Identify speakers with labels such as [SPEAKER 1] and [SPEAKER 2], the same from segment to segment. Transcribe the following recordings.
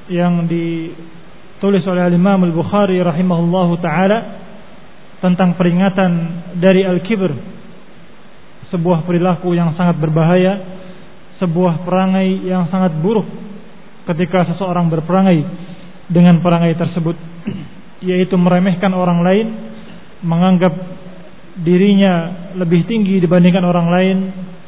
[SPEAKER 1] yang ditulis oleh Imam Al-Bukhari rahimahullahu taala tentang peringatan dari al-kibr, sebuah perilaku yang sangat berbahaya, sebuah perangai yang sangat buruk ketika seseorang berperangai dengan perangai tersebut, yaitu meremehkan orang lain, menganggap dirinya lebih tinggi dibandingkan orang lain,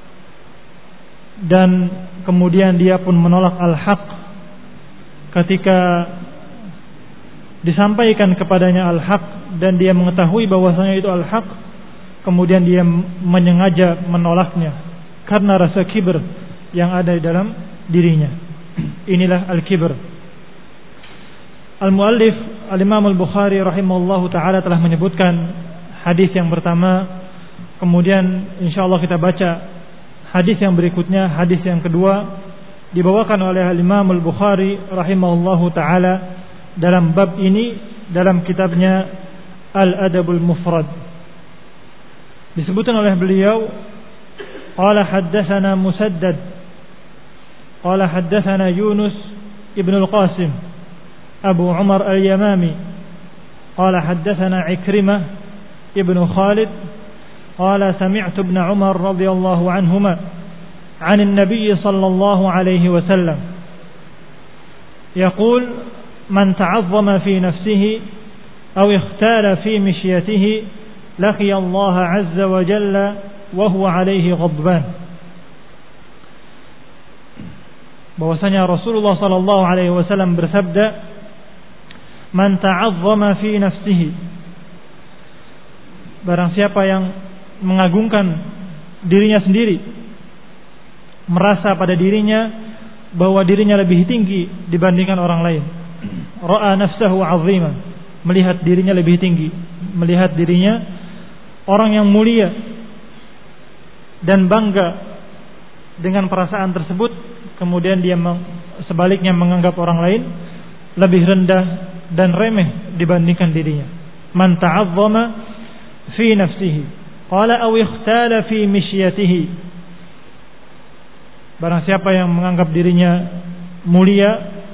[SPEAKER 1] dan kemudian dia pun menolak al-haq ketika disampaikan kepadanya al-haq dan dia mengetahui bahwasanya itu al-haq, kemudian dia menyengaja menolaknya karena rasa kibr yang ada di dalam dirinya. Inilah al-kibr. Al-muallif Al-Imam Al-Bukhari rahimahullahu taala telah menyebutkan hadis yang pertama, kemudian insyaallah kita baca hadis yang berikutnya. Hadis yang kedua dibawakan oleh Al-Imam Al-Bukhari rahimahullahu taala dalam bab ini dalam kitabnya Al-Adabul Mufrad. Disebutkan oleh beliau, qala haddatsana Musaddad qala haddatsana Yunus ibn al-Qasim Abu Umar al-Yamami qala haddatsana Ikrimah ibn Khalid qala sami'tu ibn Umar radhiyallahu anhuma 'an an-nabiy sallallahu alayhi wa sallam yaqul man ta'azzama fi nafsihi aw ikhtala fi mishyatihi laqiya Allah 'azza wa jalla wa huwa alayhi ghadban. Bahwasanya Rasulullah sallallahu alaihi wasallam bersabda, man ta'azzama fi nafsihi, barang siapa yang mengagungkan dirinya sendiri, merasa pada dirinya bahwa dirinya lebih tinggi dibandingkan orang lain, ra'a nafsahu 'azima, melihat dirinya lebih tinggi, melihat dirinya orang yang mulia dan bangga dengan perasaan tersebut, kemudian dia sebaliknya menganggap orang lain lebih rendah dan remeh dibandingkan dirinya. Man ta'azzama fi nafsihi qala aw ikhtala fi mishyatihi, barang siapa yang menganggap dirinya mulia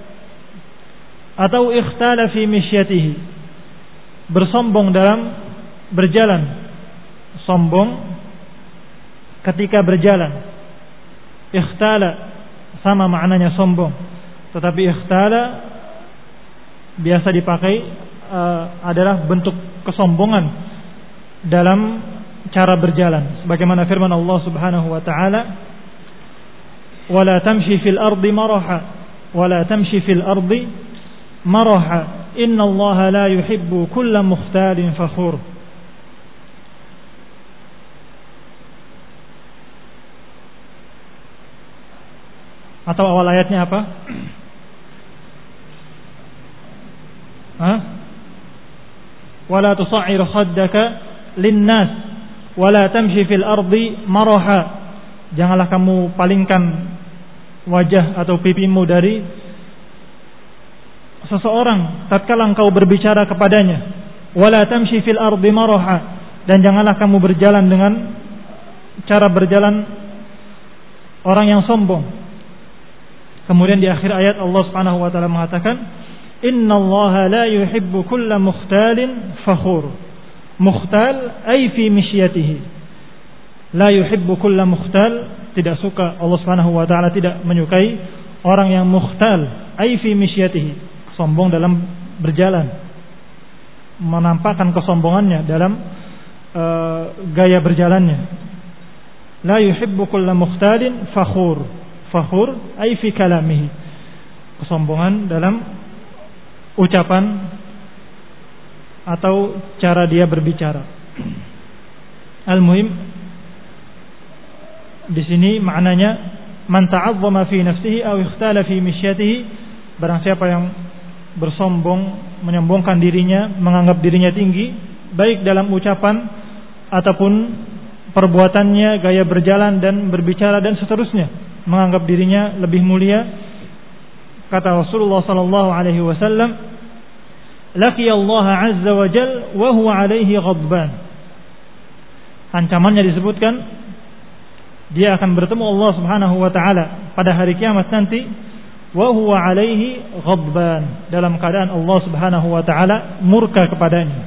[SPEAKER 1] atau ikhtala fi mishyatihi, bersombong dalam berjalan, sombong ketika berjalan. Ikhtala sama maknanya sombong, tetapi ikhtala biasa dipakai adalah bentuk kesombongan dalam cara berjalan, sebagaimana firman Allah Subhanahu wa taala, wala tamshi fil ardi maraha wala tamshi fil ardi maraha innallaha la yuhibbu kulla mukhtalin fakhur. Atau awal ayatnya apa? Wala tusa'ir khaddaka linnas wala tamshi fil ardi maraha, janganlah kamu palingkan wajah atau pipimu dari seseorang tatkala engkau berbicara kepadanya. Wala tamshi fil ardi maraha, dan janganlah kamu berjalan dengan cara berjalan orang yang sombong. Kemudian di akhir ayat Allah Subhanahu wa taala mengatakan, innallaha la yuhibbu kulla mukhtalin fakhur. Mukhtal ay fi mishyatihi. La yuhibbu kulla mukhtal, tidak suka, Allah Subhanahu wa taala tidak menyukai orang yang mukhtal, ay fi mishyatihi, sombong dalam berjalan, menampakkan kesombongannya dalam gaya berjalannya. La yuhibbu kulla mukhtalin fakhur. Fakhur ay fi kalamihi, kesombongan dalam ucapan atau cara dia berbicara. Al-muhim di sini maknanya man ta'azzama fi nafsihi aw ikhtala fi mishyatihi, barang siapa yang bersombong, menyombongkan dirinya, menganggap dirinya tinggi, baik dalam ucapan ataupun perbuatannya, gaya berjalan dan berbicara dan seterusnya, menganggap dirinya lebih mulia. Kata Rasulullah sallallahu alaihi wasallam, laqiya Allah azza wa jalla wa huwa alaihi ghadban. Ancamannya disebutkan, dia akan bertemu Allah Subhanahu wa taala pada hari kiamat nanti wa huwa alaihi ghadban, dalam keadaan Allah Subhanahu wa taala murka kepadanya.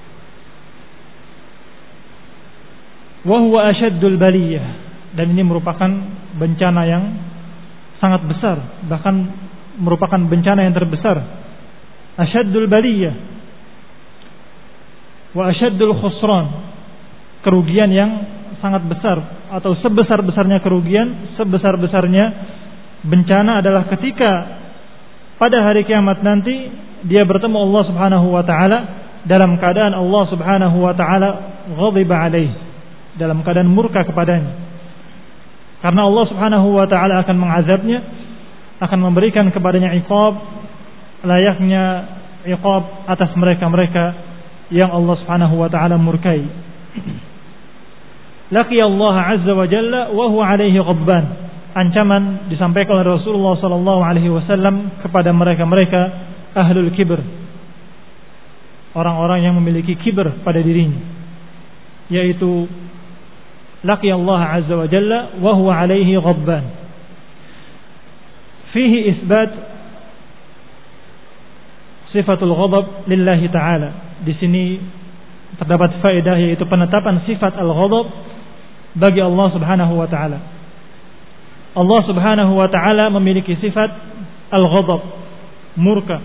[SPEAKER 1] Wa huwa asyaddul baliyah, dan ini merupakan bencana yang sangat besar, bahkan merupakan bencana yang terbesar. Asyaddul baliyah wa asyaddul khusran, kerugian yang sangat besar, atau sebesar-besarnya kerugian, sebesar-besarnya bencana adalah ketika pada hari kiamat nanti dia bertemu Allah Subhanahu wa taala dalam keadaan Allah Subhanahu wa taala ghadiba alaihi, dalam keadaan murka kepadanya. Karena Allah Subhanahu wa taala akan mengazabnya, akan memberikan kepadanya iqab layaknya iqab atas mereka-mereka yang Allah Subhanahu wa taala murkai. Laqiya Allah azza wa jalla wa huwa alaihi ghadban. Ancaman disampaikan oleh Rasulullah sallallahu alaihi wasallam kepada mereka-mereka ahlul kibr, orang-orang yang memiliki kibr pada dirinya, yaitu laqiya Allah azza wa jalla wa huwa alaihi ghadban. Fihi isbat sifatul ghadab lillahi ta'ala. Di sini terdapat faedah, yaitu penetapan sifat al-ghadab bagi Allah Subhanahu wa taala. Allah Subhanahu wa taala memiliki sifat al-ghadab, murka.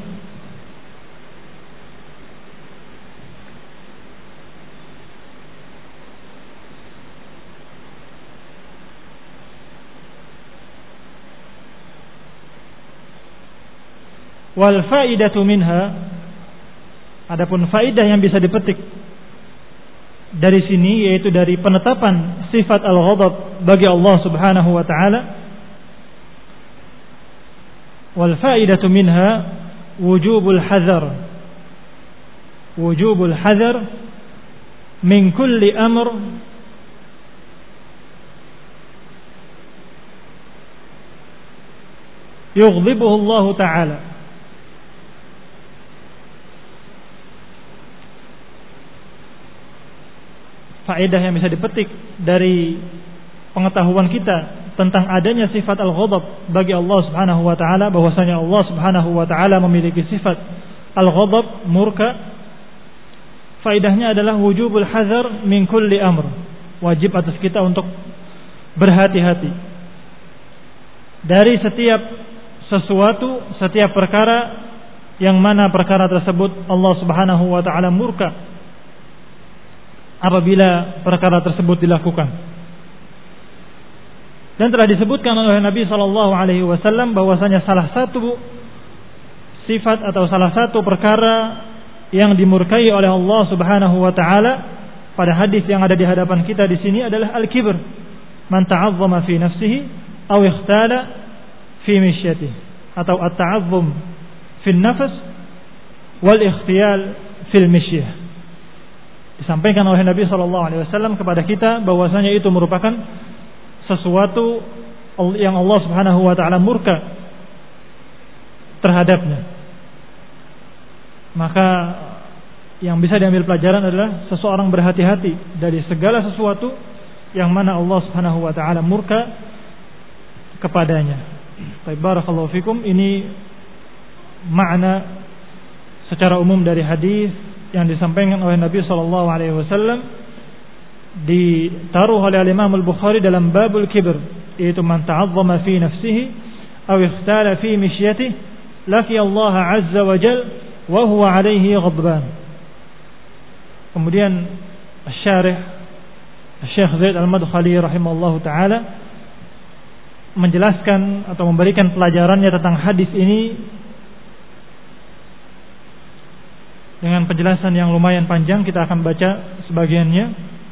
[SPEAKER 1] Wal faidatu minha, adapun faidah yang bisa dipetik dari sini, yaitu dari penetapan sifat al-ghadab bagi Allah Subhanahu wa taala. Wal faidatu minha wujubul hadar min kulli amr yughdibuhu Allah taala. Faedah yang bisa dipetik dari pengetahuan kita tentang adanya sifat al-ghadab bagi Allah Subhanahu wa taala, bahwasanya Allah Subhanahu wa taala memiliki sifat al-ghadab, murka. Faedahnya adalah wujubul hazar min kulli amr, wajib atas kita untuk berhati-hati dari setiap sesuatu, setiap perkara yang mana perkara tersebut Allah Subhanahu wa taala murka apabila perkara tersebut dilakukan. Dan telah disebutkan oleh Nabi sallallahu alaihi wasallam bahwasanya salah satu sifat atau salah satu perkara yang dimurkai oleh Allah Subhanahu wa taala pada hadis yang ada di hadapan kita di sini adalah al-kibr. Man ta'azzama fi nafsihi aw ikhtala fi mishyatihi, atau at-ta'azzum fi an-nafs wal ikhtiyal fil mishyah. Disampaikan oleh Nabi SAW kepada kita bahwasanya itu merupakan sesuatu yang Allah Subhanahu wa taala murka terhadapnya. Maka yang bisa diambil pelajaran adalah seseorang berhati-hati dari segala sesuatu yang mana Allah Subhanahu wa taala murka kepadanya. Baik, barakallahu fikum. Ini makna secara umum dari hadis yang disampaikan oleh Nabi sallallahu alaihi wasallam, ditaruh oleh Imam Al-Bukhari dalam babul kibr, yaitu man ta'azzama fi nafsihi aw ikhtala fi mishyatihi laqiya Allah azza wa jalla wa huwa alaihi ghadban. Kemudian Asy-Syarih Syekh Zaid Al-Madkhali rahimahullahu taala menjelaskan atau memberikan pelajarannya tentang hadis ini dengan penjelasan yang lumayan panjang. Kita akan baca sebagiannya.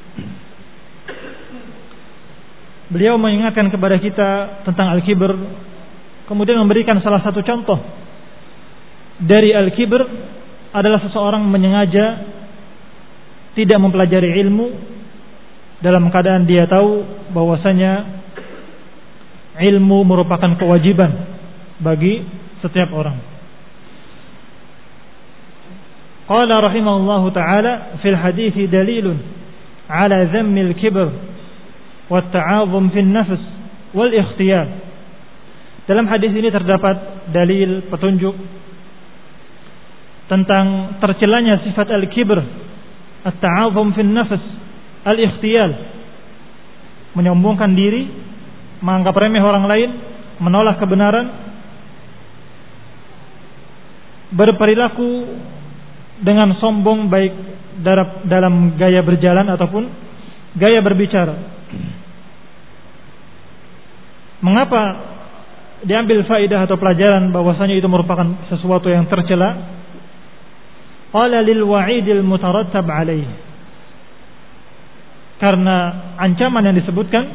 [SPEAKER 1] Beliau mengingatkan kepada kita tentang al-kibr, kemudian memberikan salah satu contoh dari al-kibr adalah seseorang menyengaja tidak mempelajari ilmu dalam keadaan dia tahu bahwasanya ilmu merupakan kewajiban bagi setiap orang. Qala rahimahullahu ta'ala fil hadithi dalilun ala dhammil kibr wat ta'azum fil nafs wal ikhtiyar. Dalam hadis ini terdapat dalil petunjuk tentang tercelanya sifat al-kibr, at-ta'azum fil nafs, al-ikhtiyal, menyombongkan diri, menganggap remeh orang lain, menolak kebenaran, berperilaku dengan sombong baik dalam gaya berjalan ataupun gaya berbicara. Mengapa diambil faidah atau pelajaran bahwasanya itu merupakan sesuatu yang tercela? Qala lil wa'idil mutarattab alaih. Karena ancaman yang disebutkan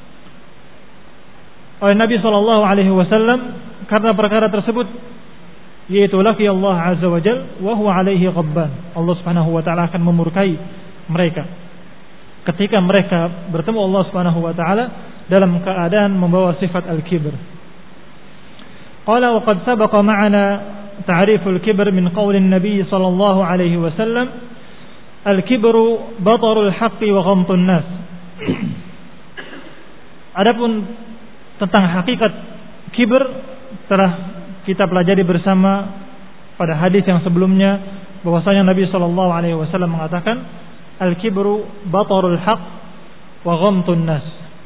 [SPEAKER 1] oleh Nabi sallallahu alaihi wasallam karena perkara tersebut, yaitu laqi Allah azza wa jalla wa huwa alaihi ghadban. Allah Subhanahu wa taala akan memurkai mereka ketika mereka bertemu Allah Subhanahu wa taala dalam keadaan membawa sifat al-kibr. Qala wa qad sabaqa ma'ana ta'riful kibr min qaulin Nabi sallallahu alaihi wasallam, al-kibru batarul haqqi wa ghamtun nas. Adapun tentang hakikat kibr telah kita pelajari bersama pada hadis yang sebelumnya, bahwasanya Nabi sallallahu alaihi wasallam mengatakan al-kibru batarul haqq wa ghamtun nas.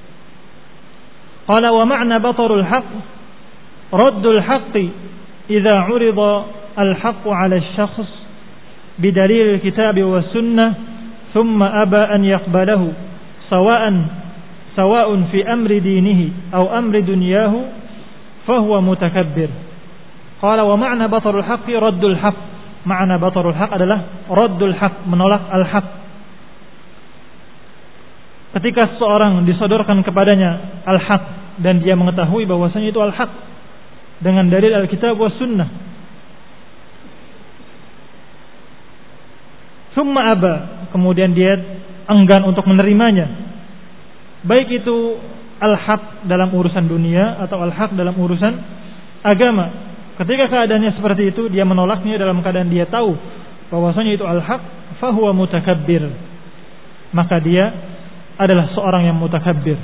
[SPEAKER 1] Qala wa ma'na batarul haqq raddul haqqi idza 'urida al-haqqu 'ala asy-syakhs bidalil al-kitab was sunnah thumma aba an yaqbalahu sawa'un fi amri dinihi aw amri dunyahu fahuwa mutakabbir. Qala wa ma'na batarul haqqi raddul haqq. Ma'na batarul haqq adalah raddul haqq, menolak al-haqq. Ketika seseorang disodorkan kepadanya al-haqq dan dia mengetahui bahwasanya itu al-haqq dengan dalil al-kitab was sunnah, thumma aba, kemudian dia enggan untuk menerimanya, baik itu al-haq dalam urusan dunia atau al-haq dalam urusan agama. Ketika keadaannya seperti itu, dia menolaknya dalam keadaan dia tahu bahwasanya itu al-haq, fahuwa mutakabbir, maka dia adalah seorang yang mutakabbir.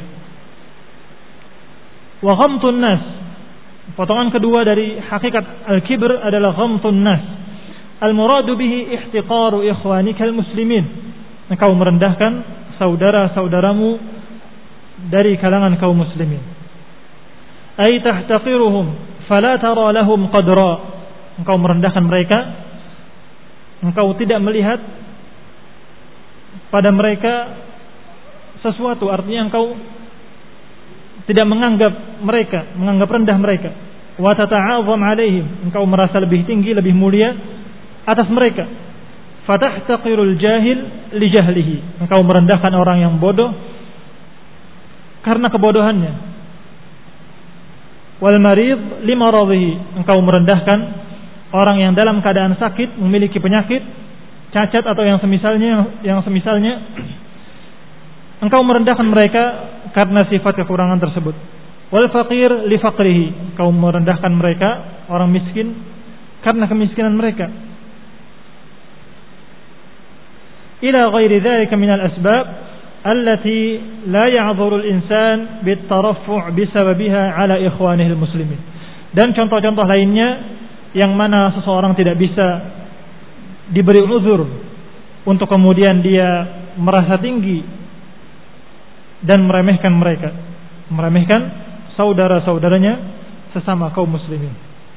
[SPEAKER 1] Wa ghamtun nas, potongan kedua dari hakikat al-kibr adalah ghamtun nas. Al-muradu bihi ihtiqaru ikhwanikal muslimin, engkau merendahkan saudara-saudaramu dari kalangan kaum muslimin. Ay tahtaqiruhum fala tara lahum qadra, engkau merendahkan mereka, engkau tidak melihat pada mereka sesuatu, artinya engkau tidak menganggap rendah mereka. Wa tata'azam alaihim, engkau merasa lebih tinggi, lebih mulia atas mereka. Fatahtaqirul jahil li jahlihi, engkau merendahkan orang yang bodoh karena kebodohannya. Wal marid li maradhihi, engkau merendahkan orang yang dalam keadaan sakit, memiliki penyakit, cacat atau yang semisalnya, engkau merendahkan mereka karena sifat kekurangan tersebut. Wal faqir li faqrihi, engkau merendahkan mereka, orang miskin, karena kemiskinan mereka. Ila ghairi dzalika min al-asbab allati la ya'dhuru al-insan bit-taraffu' bisababiha 'ala ikhwanihi al-muslimin. Dan contoh-contoh lainnya yang mana seseorang tidak bisa diberi uzur untuk kemudian dia merasa tinggi dan meremehkan mereka, meremehkan saudara-saudaranya sesama kaum muslimin.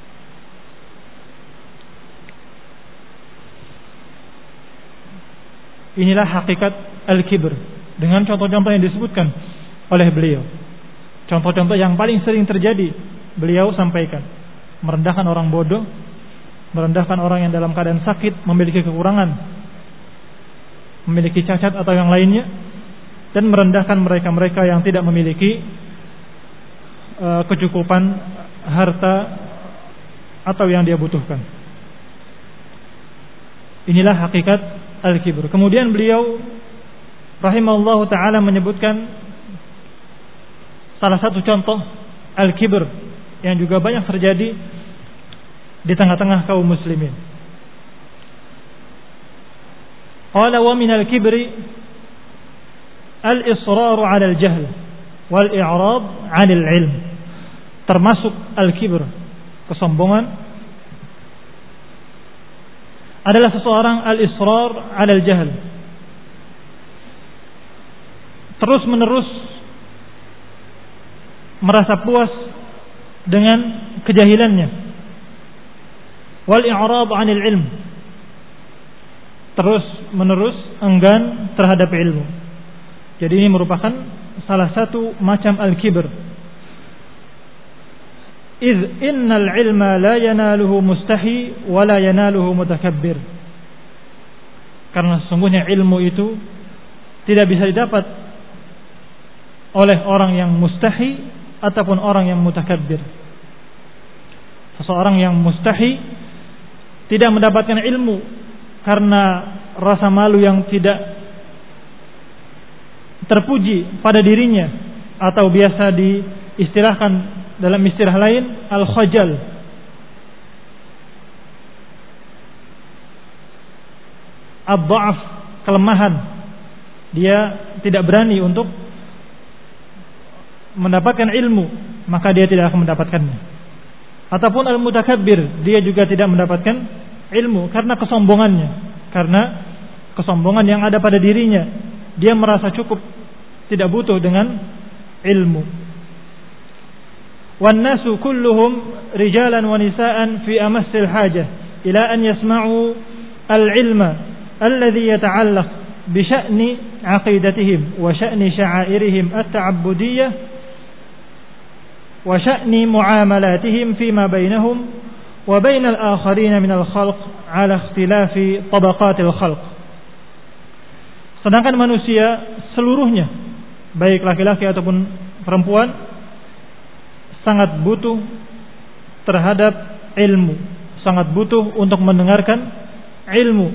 [SPEAKER 1] Inilah hakikat al-kibr dengan contoh-contoh yang disebutkan oleh beliau. Contoh-contoh yang paling sering terjadi beliau sampaikan: merendahkan orang bodoh, merendahkan orang yang dalam keadaan sakit, memiliki kekurangan, memiliki cacat atau yang lainnya, dan merendahkan mereka-mereka yang tidak memiliki kecukupan harta atau yang dia butuhkan. Inilah hakikat al-kibr. Kemudian beliau rahimahullahu ta'ala menyebutkan salah satu contoh al-kibr yang juga banyak terjadi di tengah-tengah kaum muslimin. Qala wa min al-kibri al-israru 'ala al-jahl wal i'rad 'anil 'ilm. Termasuk al-kibr, kesombongan adalah seseorang al-israr 'ala al-jahl, terus menerus merasa puas dengan kejahilannya, wal i'rad 'anil ilm, terus menerus enggan terhadap ilmu. Jadi ini merupakan salah satu macam al-kibr. Iz innal ilma la yanaluhu mustahi wa la yanaluhu mutakabbir. Karena sesungguhnya ilmu itu tidak bisa didapat oleh orang yang mustahi ataupun orang yang mutakabbir. Seseorang yang mustahi tidak mendapatkan ilmu karena rasa malu yang tidak terpuji pada dirinya, atau biasa diistilahkan dalam istilah lain al-khajal. Ad-dha'af, kelemahan. Dia tidak berani untuk mendapatkan ilmu, maka dia tidak akan mendapatkannya. Ataupun al-mutakabbir, dia juga tidak mendapatkan ilmu karena kesombongannya, karena kesombongan yang ada pada dirinya. Dia merasa cukup, tidak butuh dengan ilmu. Wan nasu kulluhum rijalan wa nisaan fi amassil hajah ila an yasma'u al-ilma alladhi yata'allaq bi sya'ni 'aqidatihim wa sya'ni sya'airihim at-ta'abbudiyyah wa sya'ni mu'amalatihim fima bainahum wa bainal akharin minal khalq 'ala ikhtilafi tabaqatil khalq. Sedangkan manusia seluruhnya, baik laki-laki ataupun perempuan, sangat butuh terhadap ilmu, sangat butuh untuk mendengarkan ilmu,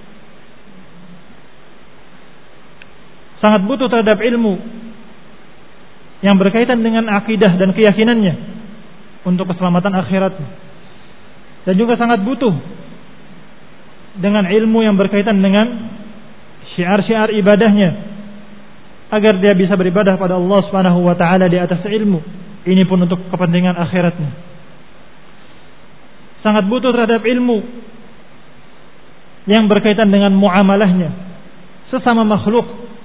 [SPEAKER 1] sangat butuh terhadap ilmu yang berkaitan dengan akidah dan keyakinannya untuk keselamatan akhiratnya, dan juga sangat butuh dengan ilmu yang berkaitan dengan syiar-syiar ibadahnya, agar dia bisa beribadah pada Allah Subhanahu wa taala di atas ilmu. Ini pun untuk kepentingan akhiratnya. Sangat butuh terhadap ilmu yang berkaitan dengan muamalahnya sesama makhluk,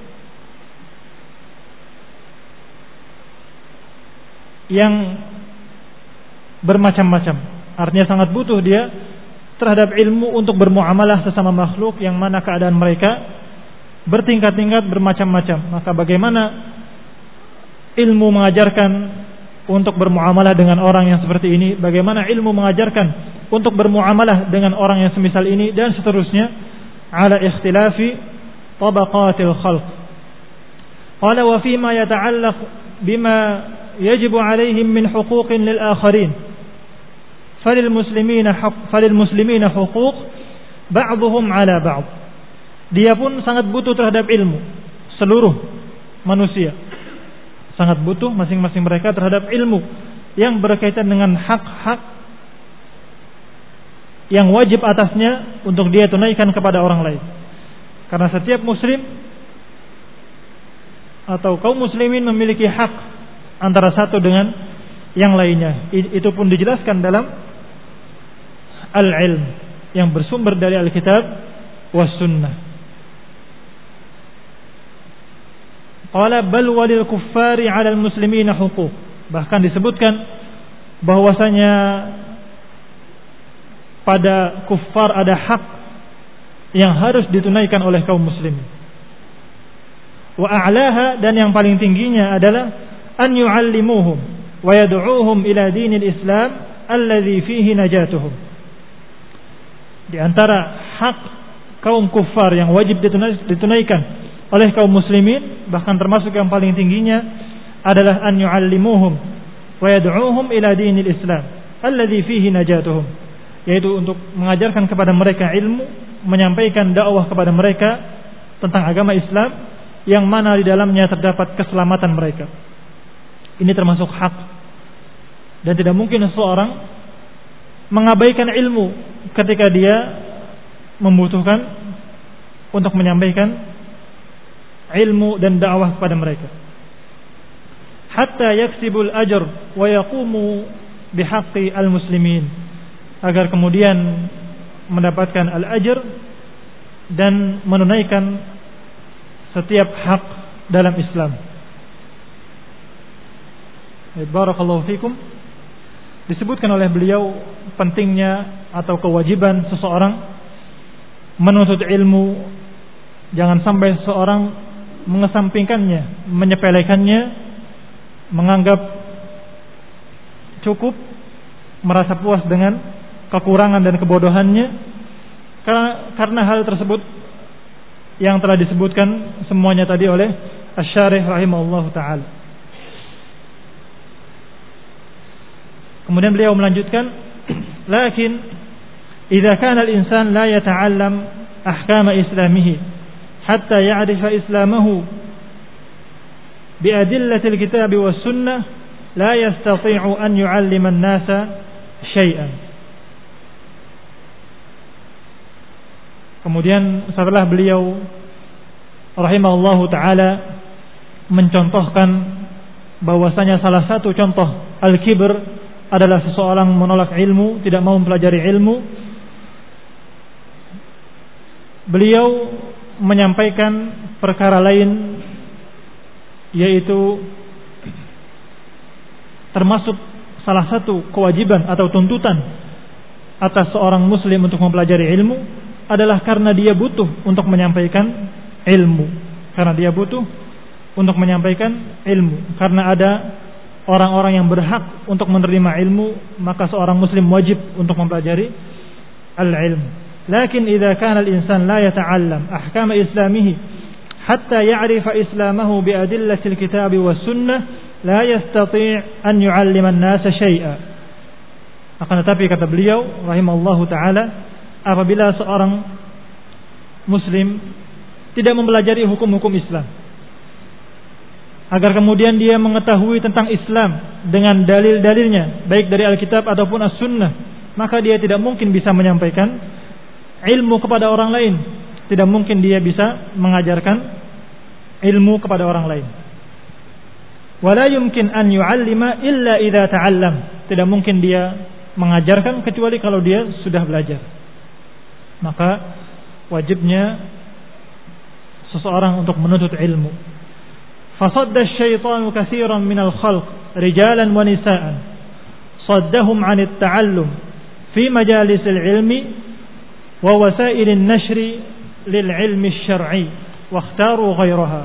[SPEAKER 1] yang bermacam-macam. Artinya sangat butuh dia terhadap ilmu untuk bermuamalah sesama makhluk yang mana keadaan mereka bertingkat-tingkat, bermacam-macam. Maka bagaimana ilmu mengajarkan untuk bermuamalah dengan orang yang seperti ini, bagaimana ilmu mengajarkan untuk bermuamalah dengan orang yang semisal ini, dan seterusnya, ala ikhtilafi tabaqatil khalq. Qala wa fima yata'allaq bima yajibu alaihim min huquqin lil akharin falil muslimina huquq ba'dhum ala ba'd. Dia pun sangat butuh terhadap ilmu. Seluruh manusia sangat butuh masing-masing mereka terhadap ilmu yang berkaitan dengan hak-hak yang wajib atasnya untuk dia tunaikan kepada orang lain. Karena setiap muslim atau kaum muslimin memiliki hak antara satu dengan yang lainnya. Itu pun dijelaskan dalam al-ilm yang bersumber dari Alkitab was sunnah. Qala bal walil kuffari 'alal muslimina huquq. Bahkan disebutkan bahwasanya pada kuffar ada hak yang harus ditunaikan oleh kaum muslimin. Wa a'laha, dan yang paling tingginya adalah an yu'allimuhum wa yad'uuhum ila dinil Islam alladzi fihi najatuhum. Di antara hak kaum kuffar yang wajib ditunaikan oleh kaum muslimin, bahkan termasuk yang paling tingginya adalah an yu'allimuhum wa yad'uuhum ila dinil Islam alladzi fihi najatuhum, yaitu untuk mengajarkan kepada mereka ilmu, menyampaikan dakwah kepada mereka tentang agama Islam yang mana di dalamnya terdapat keselamatan mereka. Ini termasuk hak, dan tidak mungkin seseorang mengabaikan ilmu ketika dia membutuhkan untuk menyampaikan ilmu dan dakwah kepada mereka. Hatta yaksibul ajr wa yaqumu bihaqqi al-muslimin, agar kemudian mendapatkan al-ajr dan menunaikan setiap hak dalam Islam. Barakallahu fikum. Disebutkan oleh beliau pentingnya atau kewajiban seseorang menuntut ilmu. Jangan sampai seseorang mengesampingkannya, menyepelekannya, menganggap cukup, merasa puas dengan kekurangan dan kebodohannya, karena hal tersebut yang telah disebutkan semuanya tadi oleh Asy-Syarih rahimahullahu taala. Kemudian beliau melanjutkan, lakin idza kana al-insan la yata'allam ahkam islamihi hatta ya'rifa islamahu bi adillati al-kitab was sunnah la yastati'u an yu'allima an-nasa syai'an. Kemudian setelah beliau rahimahullahu taala mencontohkan bahwasanya salah satu contoh al-kibr adalah seseorang menolak ilmu, tidak mau mempelajari ilmu, beliau menyampaikan perkara lain, yaitu termasuk salah satu kewajiban atau tuntutan atas seorang muslim untuk mempelajari ilmu adalah karena dia butuh untuk menyampaikan ilmu. Karena dia butuh untuk menyampaikan ilmu. Karena ada orang-orang yang berhak untuk menerima ilmu, maka seorang muslim wajib untuk mempelajari al-ilm. Lakin idza kana al-insan la yata'allam ahkam islamihi hatta ya'rifa islamahu bi adillati al-kitab was sunnah la yastati' an yu'allima an-nasa syai'a. Akan tetapi kata beliau rahimallahu taala, apabila seorang muslim tidak mempelajari hukum-hukum Islam, agar kemudian dia mengetahui tentang Islam dengan dalil-dalilnya, baik dari Alkitab ataupun As-Sunnah, maka dia tidak mungkin bisa menyampaikan ilmu kepada orang lain. Tidak mungkin dia bisa mengajarkan ilmu kepada orang lain. Wala yumkin an yu'allima illa idza ta'allam. Tidak mungkin dia mengajarkan kecuali kalau dia sudah belajar. Maka wajibnya seseorang untuk menuntut ilmu. Fasadda asy-syaitanu katsiran minal khalq rijalan wa nisaan saddahum 'anit ta'allum fi majalisil ilmi wa wasailin nashri lil ilmi asy-syar'i wa ikhtaru ghairaha.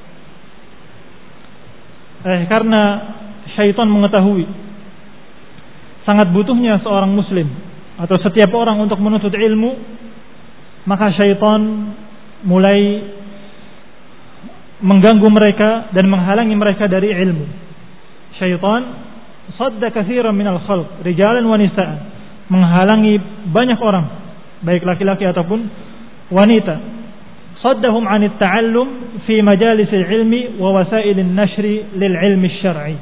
[SPEAKER 1] Karena syaitan mengetahui sangat butuhnya seorang muslim atau setiap orang untuk menuntut ilmu, maka syaitan mulai mengganggu mereka dan menghalangi mereka dari ilmu. Syaitan sadda katsiran minal khalq rijalan wa nisaan, menghalangi banyak orang, baik laki-laki ataupun wanita. Saddahum 'anit ta'allum fi majalisil ilmi wa wasailin nashri lil ilmi syar'i.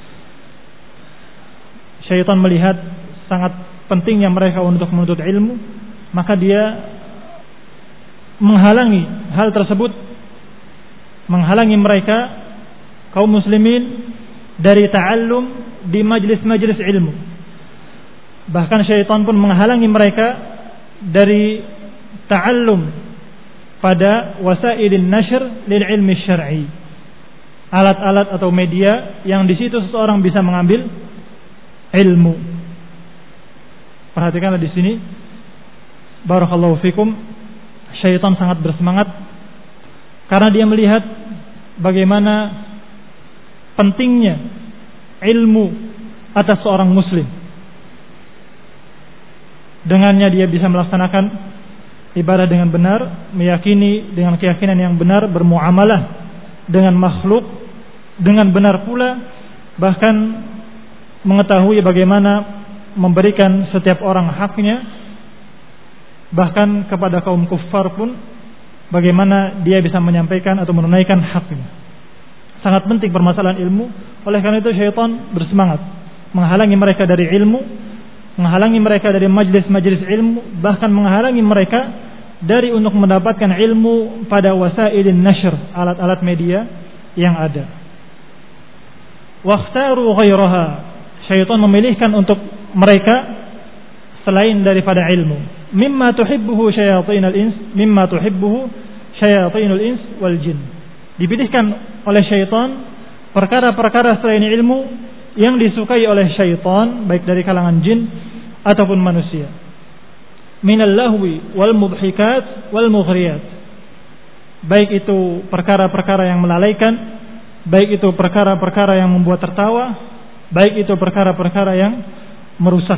[SPEAKER 1] Syaitan melihat sangat pentingnya mereka untuk menuntut ilmu, maka dia menghalangi hal tersebut, menghalangi mereka kaum muslimin dari ta'allum di majlis-majlis ilmu. Bahkan syaitan pun menghalangi mereka dari ta'allum pada wasailin nashr lil ilmi syar'i, alat-alat atau media yang di situ seseorang bisa mengambil ilmu. Perhatikanlah di sini, barakallahu fikum, syaitan sangat bersemangat karena dia melihat bagaimana pentingnya ilmu atas seorang muslim. Dengannya dia bisa melaksanakan ibadah dengan benar, meyakini dengan keyakinan yang benar, bermuamalah dengan makhluk dengan benar pula, bahkan mengetahui bagaimana memberikan setiap orang haknya, bahkan kepada kaum kuffar pun bagaimana dia bisa menyampaikan atau menunaikan haknya. Sangat penting permasalahan ilmu. Oleh karena itu syaitan bersemangat menghalangi mereka dari ilmu, menghalangi mereka dari majlis-majlis ilmu, bahkan menghalangi mereka dari untuk mendapatkan ilmu pada wasailin nashr, alat-alat media yang ada. Wakhtaru ghairaha. syaitan memilihkan untuk mereka selain daripada ilmu. Mimma tuhibbuhu syayatinul ins wal jin. Dipilihkan oleh syaitan perkara-perkara selain ilmu yang disukai oleh syaitan, baik dari kalangan jin ataupun manusia. Minal lahwi wal mudhikat wal mughriyat. Baik itu perkara-perkara yang melalaikan, baik itu perkara-perkara yang membuat tertawa, baik itu perkara-perkara yang merusak.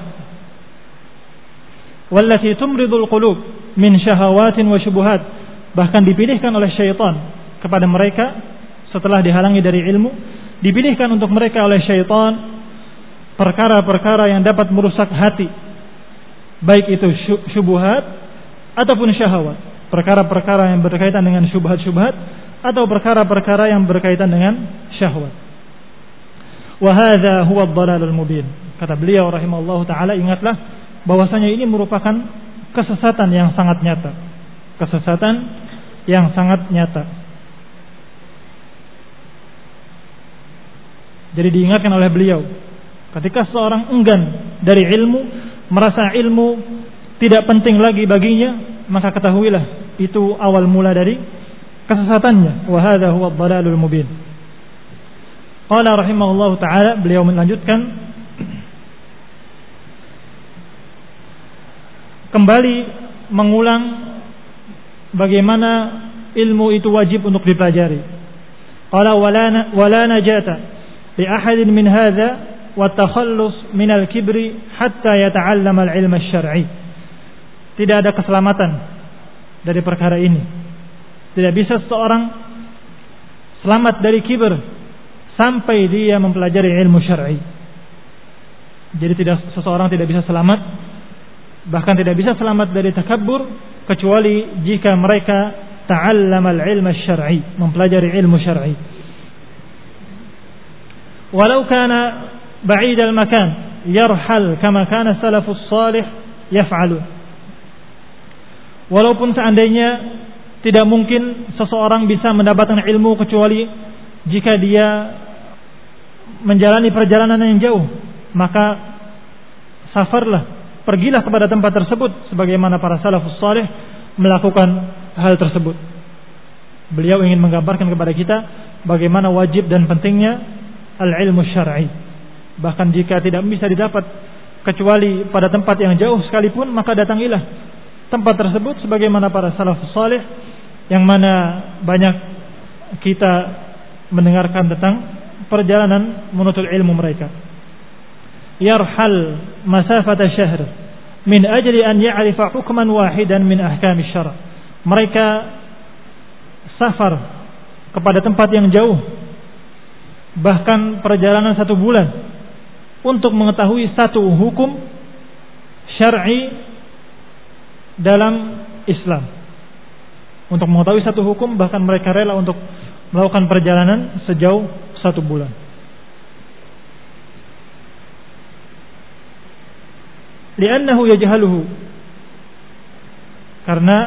[SPEAKER 1] Wallati tumridul qulub min syahawatin wa syubuhat. Bahkan dipilihkan oleh syaitan kepada mereka setelah dihalangi dari ilmu, dipilihkan untuk mereka oleh syaitan perkara-perkara yang dapat merusak hati, baik itu syubhat ataupun syahwat, perkara-perkara yang berkaitan dengan syubhat-syubhat atau perkara-perkara yang berkaitan dengan syahwat. Wa hadza huwa ad-dhalalul mubin. Kata beliau rahimahullahu taala, ingatlah bahwasanya ini merupakan kesesatan yang sangat nyata. Kesesatan yang sangat nyata. Jadi diingatkan oleh beliau, ketika seorang enggan dari ilmu, merasa ilmu tidak penting lagi baginya, maka ketahuilah itu awal mula dari kesesatannya. Wa hadza huwa ad-dhalalul mubin. Qala rahimahullahu taala, beliau melanjutkan kembali mengulang bagaimana ilmu itu wajib untuk dipelajari. Qala wala najata li ahadin min hadza wa takhallus min al-kibri hatta yata'allama al-ilm asy-syar'i. Tidak ada keselamatan dari perkara ini. Tidak bisa seseorang selamat dari kibir sampai dia mempelajari ilmu syar'i. Jadi seseorang tidak bisa selamat, bahkan tidak bisa selamat dari takabbur kecuali jika mereka ta'allama al-ilm asy-syar'i, mempelajari ilmu syar'i. Walau kana ba'id al-makan yarhal kama kana salafus salih yaf'alu. Walaupun seandainya tidak mungkin seseorang bisa mendapatkan ilmu kecuali jika dia menjalani perjalanan yang jauh, maka safarlah, pergilah kepada tempat tersebut sebagaimana para salafus salih melakukan hal tersebut. Beliau ingin menggambarkan kepada kita bagaimana wajib dan pentingnya al-ilmu syar'i. Bahkan jika tidak bisa didapat kecuali pada tempat yang jauh sekalipun, maka datangilah tempat tersebut sebagaimana para salafus salih yang mana banyak kita mendengarkan tentang perjalanan menuntut ilmu mereka. Yarhal masafata syahr min ajli an ya'rifa hukman wahidan min ahkam asy-syara'. Mereka safar kepada tempat yang jauh, bahkan perjalanan 1 bulan, untuk mengetahui satu hukum syar'i dalam Islam. Untuk mengetahui satu hukum, bahkan mereka rela untuk melakukan perjalanan sejauh 1 bulan. Li'annahu yajhaluhu, karena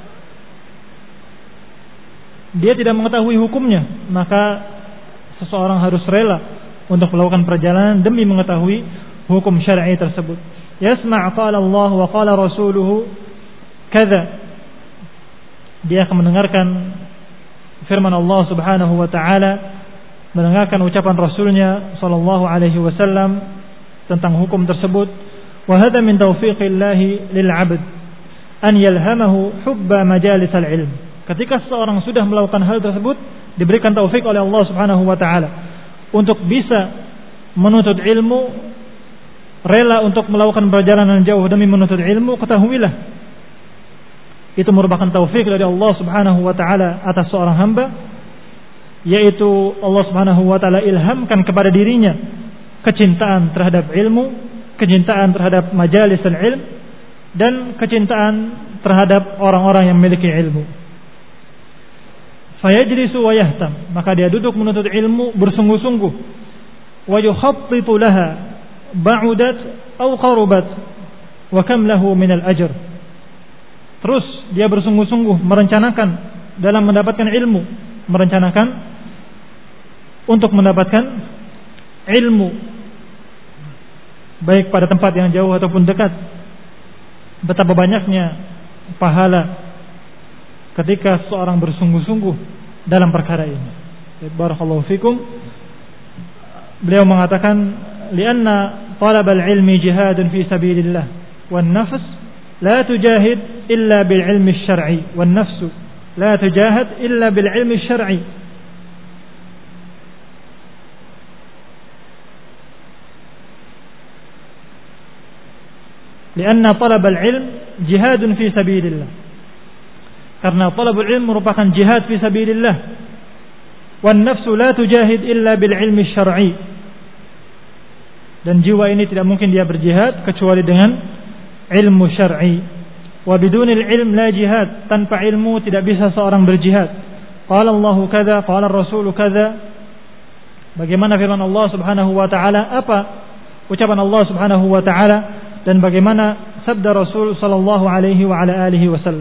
[SPEAKER 1] dia tidak mengetahui hukumnya, maka seseorang harus rela untuk melakukan perjalanan demi mengetahui hukum syar'i tersebut. Yasma' qala Allah wa qala rasuluhu kadza. Dia akan mendengarkan firman Allah Subhanahu wa taala, mendengarkan ucapan Rasulnya sallallahu alaihi wasallam tentang hukum tersebut. Wa hadha min taufiqillahi lil 'abd an yalhamahu hubba majalis al-ilm. Ketika seseorang sudah melakukan hal tersebut, diberikan taufik oleh Allah Subhanahu wa taala untuk bisa menuntut ilmu, rela untuk melakukan perjalanan jauh demi menuntut ilmu. Ketahuilah, itu merupakan taufik dari Allah Subhanahu wa taala atas seorang hamba, yaitu Allah Subhanahu wa taala ilhamkan kepada dirinya kecintaan terhadap ilmu, kecintaan terhadap majalis al-ilm, dan kecintaan terhadap orang-orang yang memiliki ilmu. Fayajlisu wa yahtam, maka dia duduk menuntut ilmu bersungguh-sungguh. Wa yukhattitu laha ba'udat aw qarubat wa kam lahu min al-ajr. Terus dia bersungguh-sungguh merencanakan dalam mendapatkan ilmu, merencanakan untuk mendapatkan ilmu, baik pada tempat yang jauh ataupun dekat. Betapa banyaknya pahala ketika seorang bersungguh-sungguh dalam perkara ini. Barakallahu fikum. Beliau mengatakan, "Lianna talabal ilmi jihadun fi sabilillah, wan nafs la tujahid illa bil ilmi syar'i, wan nafsu la tujahid illa bil ilmi syar'i." Lianna talabal ilm jihadun fi sabilillah. Karena talabul ilm merupakan jihad fi sabilillah. Wan nafsu la tujahid illa bil ilmi syar'i. Dan jiwa ini tidak mungkin dia berjihad kecuali dengan ilmu syar'i. Wa bidunil ilm la jihad. Tanpa ilmu tidak bisa seorang berjihad. Qala Allahu kadza, qala Rasulu kadza. Bagaimana firman Allah Subhanahu wa taala? Apa ucapan Allah Subhanahu wa taala dan bagaimana sabda Rasul sallallahu alaihi wa ala alihi wasallam?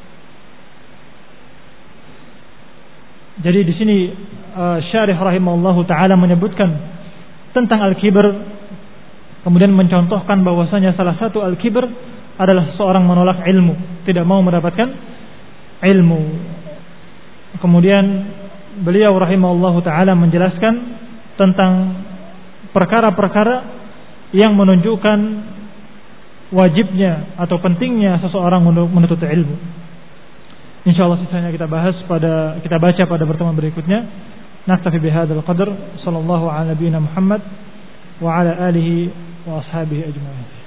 [SPEAKER 1] Jadi di sini Syarih rahimahullahu taala menyebutkan tentang al-kibr, kemudian mencontohkan bahwasanya salah satu al-kibr adalah seorang menolak ilmu, tidak mau mendapatkan ilmu. Kemudian beliau rahimahullahu taala menjelaskan tentang perkara-perkara yang menunjukkan wajibnya atau pentingnya seseorang menuntut ilmu. Insyaallah sisanya kita baca pada pertemuan berikutnya. Naktafi bihadzal qadar. Sallallahu ala nabiyyina Muhammad wa ala alihi wa ashabihi ajma'in.